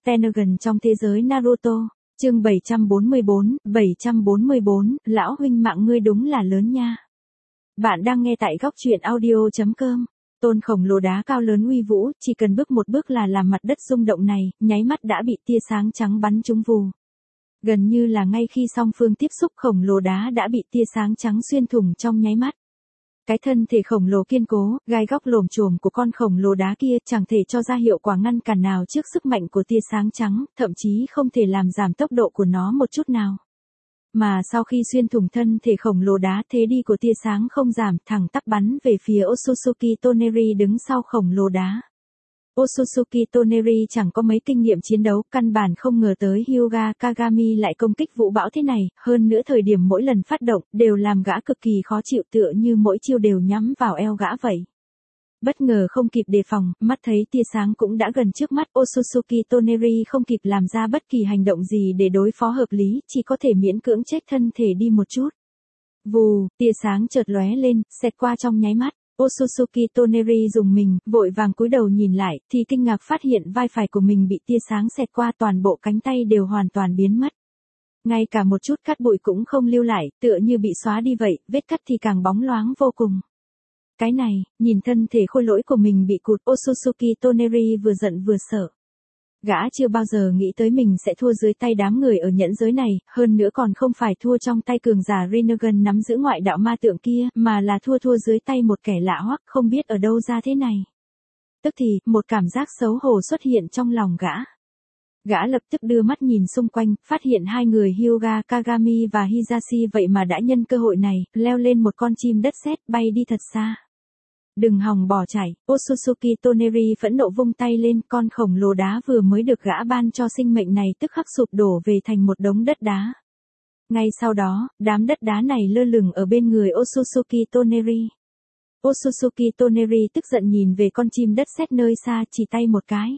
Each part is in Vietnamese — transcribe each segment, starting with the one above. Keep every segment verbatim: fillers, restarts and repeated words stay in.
Pentagon trong thế giới Naruto. Chương bảy trăm bốn mươi bốn, bảy trăm bốn mươi bốn, lão huynh mạng ngươi đúng là lớn nha. Bạn đang nghe tại góc truyện audio chấm com. Tôn khổng lồ đá cao lớn uy vũ, chỉ cần bước một bước là làm mặt đất rung động này, nháy mắt đã bị tia sáng trắng bắn trúng vù. Gần như là ngay khi song phương tiếp xúc, khổng lồ đá đã bị tia sáng trắng xuyên thủng trong nháy mắt. Cái thân thể khổng lồ kiên cố, gai góc lồm chồm của con khổng lồ đá kia chẳng thể cho ra hiệu quả ngăn cản nào trước sức mạnh của tia sáng trắng, thậm chí không thể làm giảm tốc độ của nó một chút nào. Mà sau khi xuyên thủng thân thể khổng lồ đá, thế đi của tia sáng không giảm, thẳng tắp bắn về phía Otsutsuki Toneri đứng sau khổng lồ đá. Otsutsuki Toneri chẳng có mấy kinh nghiệm chiến đấu, căn bản không ngờ tới Hyuga Kagami lại công kích vũ bão thế này, hơn nữa thời điểm mỗi lần phát động, đều làm gã cực kỳ khó chịu, tựa như mỗi chiêu đều nhắm vào eo gã vậy. Bất ngờ không kịp đề phòng, mắt thấy tia sáng cũng đã gần trước mắt, Otsutsuki Toneri không kịp làm ra bất kỳ hành động gì để đối phó hợp lý, chỉ có thể miễn cưỡng chếch thân thể đi một chút. Vù, tia sáng chợt lóe lên, xẹt qua trong nháy mắt. Otsutsuki Toneri dùng mình, vội vàng cúi đầu nhìn lại, thì kinh ngạc phát hiện vai phải của mình bị tia sáng xẹt qua, toàn bộ cánh tay đều hoàn toàn biến mất. Ngay cả một chút cát bụi cũng không lưu lại, tựa như bị xóa đi vậy, vết cắt thì càng bóng loáng vô cùng. Cái này, nhìn thân thể khôi lỗi của mình bị cụt, Otsutsuki Toneri vừa giận vừa sợ. Gã chưa bao giờ nghĩ tới mình sẽ thua dưới tay đám người ở nhẫn giới này, hơn nữa còn không phải thua trong tay cường giả Rinnegan nắm giữ ngoại đạo ma tượng kia, mà là thua thua dưới tay một kẻ lạ hoắc không biết ở đâu ra thế này. Tức thì, một cảm giác xấu hổ xuất hiện trong lòng gã. Gã lập tức đưa mắt nhìn xung quanh, phát hiện hai người Hyuga Kagami và Hisashi vậy mà đã nhân cơ hội này, leo lên một con chim đất sét, bay đi thật xa. Đừng hòng bỏ chạy, Otsutsuki Toneri phẫn nộ vung tay lên, con khổng lồ đá vừa mới được gã ban cho sinh mệnh này tức khắc sụp đổ về thành một đống đất đá. Ngay sau đó, đám đất đá này lơ lửng ở bên người Otsutsuki Toneri. Otsutsuki Toneri tức giận nhìn về con chim đất sét nơi xa, chỉ tay một cái.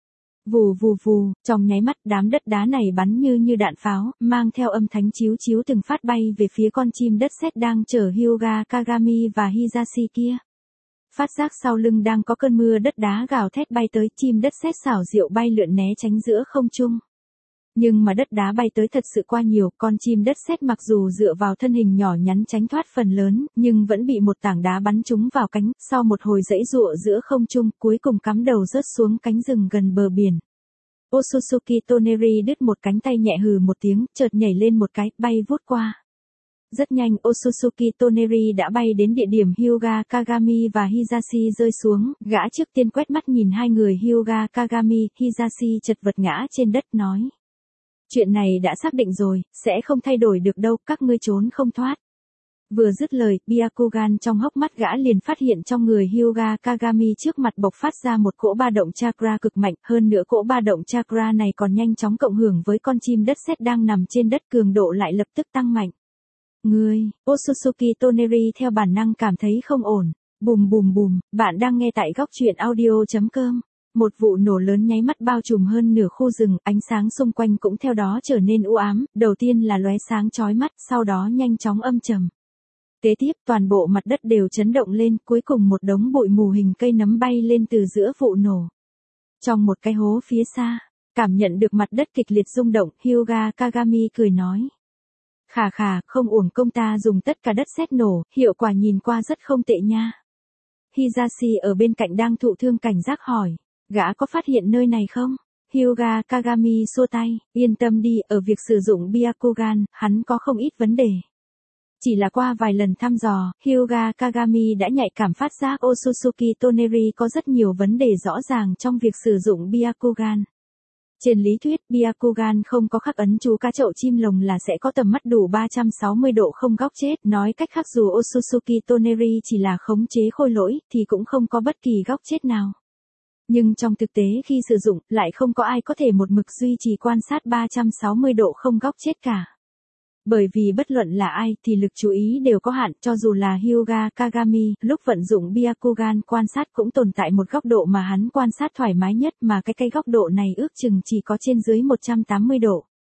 Vù vù vù, trong nháy mắt đám đất đá này bắn như như đạn pháo, mang theo âm thanh chíu chíu từng phát bay về phía con chim đất sét đang chở Hyuga Kagami và Hisashi kia. Phát giác sau lưng đang có cơn mưa đất đá gào thét bay tới, chim đất sét xảo diệu bay lượn né tránh giữa không trung. Nhưng mà đất đá bay tới thật sự quá nhiều, con chim đất sét mặc dù dựa vào thân hình nhỏ nhắn tránh thoát phần lớn, nhưng vẫn bị một tảng đá bắn trúng vào cánh, sau một hồi giãy giụa giữa không trung, cuối cùng cắm đầu rớt xuống cánh rừng gần bờ biển. Otsutsuki Toneri đứt một cánh tay nhẹ hừ một tiếng, chợt nhảy lên một cái, bay vút qua. Rất nhanh Otsutsuki Toneri đã bay đến địa điểm Hyuga Kagami và Hisashi rơi xuống, gã trước tiên quét mắt nhìn hai người Hyuga Kagami, Hisashi chật vật ngã trên đất nói. Chuyện này đã xác định rồi, sẽ không thay đổi được đâu, các ngươi trốn không thoát. Vừa dứt lời, Byakugan trong hốc mắt gã liền phát hiện trong người Hyuga Kagami trước mặt bộc phát ra một cỗ ba động chakra cực mạnh, hơn nữa cỗ ba động chakra này còn nhanh chóng cộng hưởng với con chim đất sét đang nằm trên đất, cường độ lại lập tức tăng mạnh. Ngươi, Otsutsuki Toneri theo bản năng cảm thấy không ổn. Bùm bùm bùm, bạn đang nghe tại góc truyện audio chấm com. Một vụ nổ lớn nháy mắt bao trùm hơn nửa khu rừng, ánh sáng xung quanh cũng theo đó trở nên u ám, đầu tiên là lóe sáng chói mắt, sau đó nhanh chóng âm trầm. Kế tiếp toàn bộ mặt đất đều chấn động lên, cuối cùng một đống bụi mù hình cây nấm bay lên từ giữa vụ nổ. Trong một cái hố phía xa, cảm nhận được mặt đất kịch liệt rung động, Hyuga Kagami cười nói. Khà khà, không uổng công ta dùng tất cả đất sét nổ, hiệu quả nhìn qua rất không tệ nha. Hisashi ở bên cạnh đang thụ thương cảnh giác hỏi, gã có phát hiện nơi này không? Hyuga Kagami xua tay, yên tâm đi, ở việc sử dụng Byakugan, hắn có không ít vấn đề. Chỉ là qua vài lần thăm dò, Hyuga Kagami đã nhạy cảm phát giác Otsutsuki Toneri có rất nhiều vấn đề rõ ràng trong việc sử dụng Byakugan. Trên lý thuyết, Byakugan không có khắc ấn chú cá chậu chim lồng là sẽ có tầm mắt đủ ba trăm sáu mươi độ không góc chết, nói cách khác dù Otsutsuki Toneri chỉ là khống chế khôi lỗi, thì cũng không có bất kỳ góc chết nào. Nhưng trong thực tế khi sử dụng, lại không có ai có thể một mực duy trì quan sát ba trăm sáu mươi độ không góc chết cả. Bởi vì bất luận là ai thì lực chú ý đều có hạn, cho dù là Hyuga Kagami, lúc vận dụng Byakugan quan sát cũng tồn tại một góc độ mà hắn quan sát thoải mái nhất, mà cái cái góc độ này ước chừng chỉ có trên dưới một trăm tám mươi độ.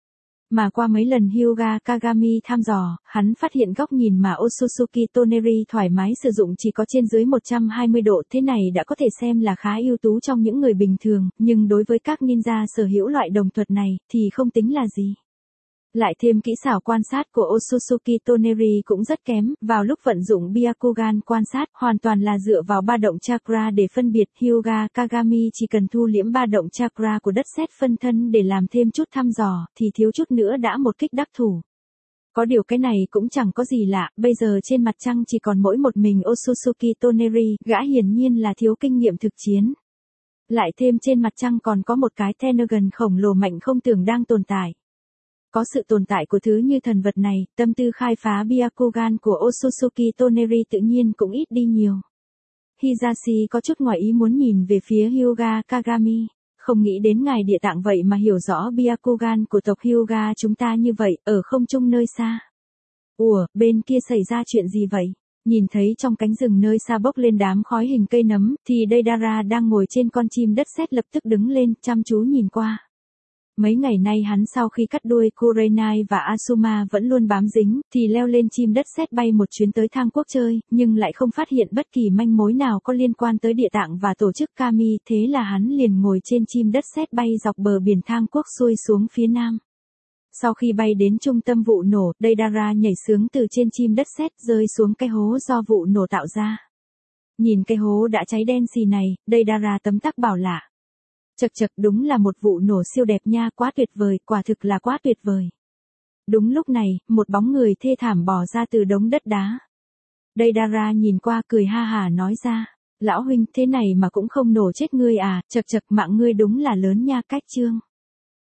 Mà qua mấy lần Hyuga Kagami thăm dò, hắn phát hiện góc nhìn mà Otsutsuki Toneri thoải mái sử dụng chỉ có trên dưới một trăm hai mươi độ, thế này đã có thể xem là khá ưu tú trong những người bình thường, nhưng đối với các ninja sở hữu loại đồng thuật này, thì không tính là gì. Lại thêm kỹ xảo quan sát của Otsutsuki Toneri cũng rất kém, vào lúc vận dụng Byakugan quan sát, hoàn toàn là dựa vào ba động chakra để phân biệt. Hyuga Kagami chỉ cần thu liễm ba động chakra của đất sét phân thân để làm thêm chút thăm dò, thì thiếu chút nữa đã một kích đắc thủ. Có điều cái này cũng chẳng có gì lạ, bây giờ trên mặt trăng chỉ còn mỗi một mình Otsutsuki Toneri, gã hiển nhiên là thiếu kinh nghiệm thực chiến. Lại thêm trên mặt trăng còn có một cái Tenergan khổng lồ mạnh không tưởng đang tồn tại. Có sự tồn tại của thứ như thần vật này, tâm tư khai phá Byakugan của Otsutsuki Toneri tự nhiên cũng ít đi nhiều. Hisashi có chút ngoài ý muốn nhìn về phía Hyuga Kagami, không nghĩ đến ngài địa tạng vậy mà hiểu rõ Byakugan của tộc Hyuga chúng ta như vậy, ở không trung nơi xa. Ủa, bên kia xảy ra chuyện gì vậy? Nhìn thấy trong cánh rừng nơi xa bốc lên đám khói hình cây nấm, thì Deidara đang ngồi trên con chim đất sét lập tức đứng lên, chăm chú nhìn qua. Mấy ngày nay hắn sau khi cắt đuôi Kurenai và Asuma vẫn luôn bám dính, thì leo lên chim đất sét bay một chuyến tới Thang Quốc chơi, nhưng lại không phát hiện bất kỳ manh mối nào có liên quan tới địa tạng và tổ chức Kami, thế là hắn liền ngồi trên chim đất sét bay dọc bờ biển Thang Quốc xuôi xuống phía nam. Sau khi bay đến trung tâm vụ nổ, Deidara nhảy sướng từ trên chim đất sét rơi xuống cái hố do vụ nổ tạo ra. Nhìn cái hố đã cháy đen xì này, Deidara tấm tắc bảo lạ. Chật chật, đúng là một vụ nổ siêu đẹp nha, quá tuyệt vời, quả thực là quá tuyệt vời. Đúng lúc này, một bóng người thê thảm bò ra từ đống đất đá. Deidara nhìn qua cười ha hả nói ra, lão huynh thế này mà cũng không nổ chết ngươi à, chật chật mạng ngươi đúng là lớn nha. Cách chương